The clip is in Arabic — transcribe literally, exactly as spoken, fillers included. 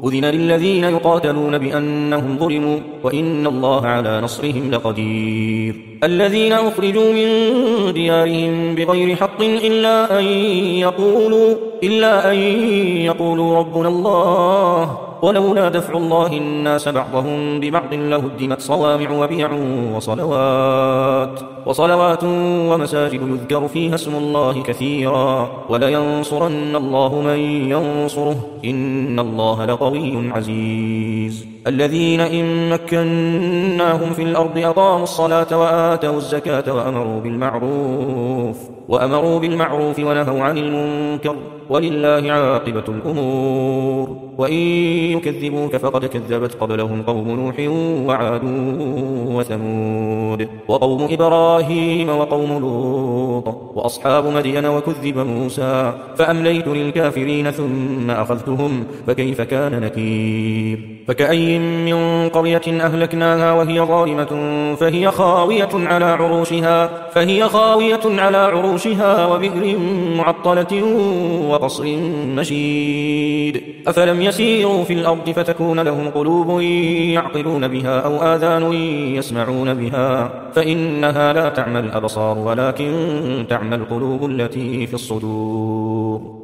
أذن للذين يقاتلون بأنهم ظلموا وإن الله على نصرهم لقدير. الذين أخرجوا من ديارهم بغير حق إلا أن يقولوا, إلا أن يقولوا ربنا الله ولولا دفع الله الناس بعضهم ببعض لهدمت صوامع وبيع وصلوات, وصلوات ومساجد يذكر فيها اسم الله كثيرا ولينصرن الله من ينصره إن الله لقوي عزيز. الذين إن مكناهم في الأرض أقاموا الصلاة وآتوا الزكاة وأمروا بالمعروف, وأمروا بالمعروف ونهوا عن المنكر ولله عاقبة الأمور. وإن يكذبوك فقد كذبت قبلهم قوم نوح وعاد وثمود وقوم إبراهيم وقوم لوط وأصحاب مدين وكذب موسى فأمليت للكافرين ثم أخذتهم فكيف كان نكير. فكأي من قرية أهلكناها وهي ظالمة فهي خاوية على عروشها, فهي خاوية على عروشها وبئر معطلة وقصر مشيد. أفلم يسيروا في الأرض فتكون لهم قلوب يعقلون بها أو آذان يسمعون بها فإنها لا تعمى الأبصار ولكن تعمى القلوب التي في الصدور.